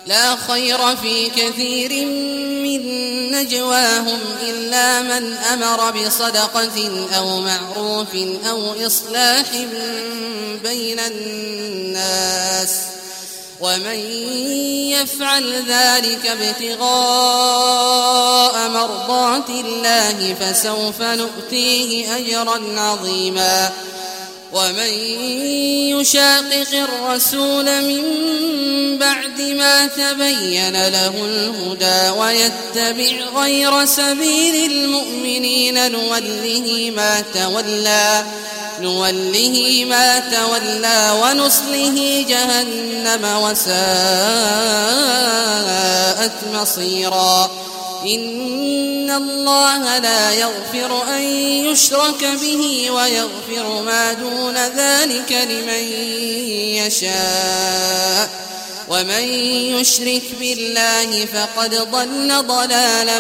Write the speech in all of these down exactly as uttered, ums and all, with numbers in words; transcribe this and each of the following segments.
لا خير في كثير من نجواهم إلا من أمر بصدقة أو معروف أو إصلاح بين الناس، ومن يفعل ذلك ابتغاء مرضات الله فسوف نؤتيه أجرا عظيما. ومن يشاقق الرسول من بعد ما تبين له الهدى ويتبع غير سبيل المؤمنين نوله ما تولى نوله ما تولى ونصله جهنم وساءت مصيرا. إن الله لا يغفر أن يشرك به ويغفر ما دون ذلك لمن يشاء، ومن يشرك بالله فقد ضل ضلالا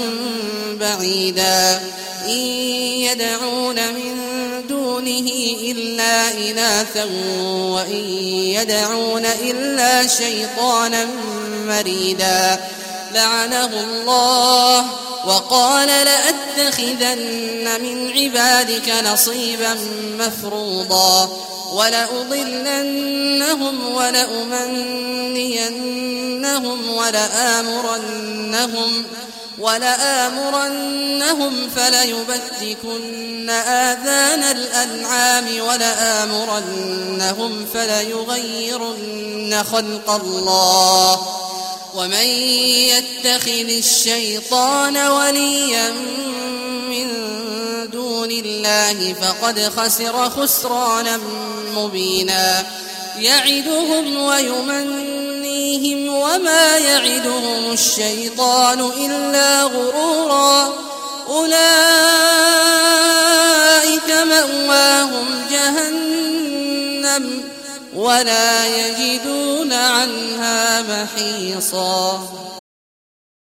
بعيدا. إن يدعون من دونه إلا إناثا وإن يدعون إلا شيطانا مريدا. لعنه الله وقال لأتخذن من عبادك نصيبا مفروضا ولأضلنهم ولأمنينهم ولآمرنهم ولآمرنهم فليبتكن آذان الأنعام ولآمرنهم فليغيرن خلق الله. ومن يتخذ الشيطان وليا من دون الله فقد خسر خسرانا مبينا. يعدهم ويمنيهم وما يعدهم الشيطان إلا غرورا. أولئك مأواهم جهنم ولا يجدون عنها محيصا.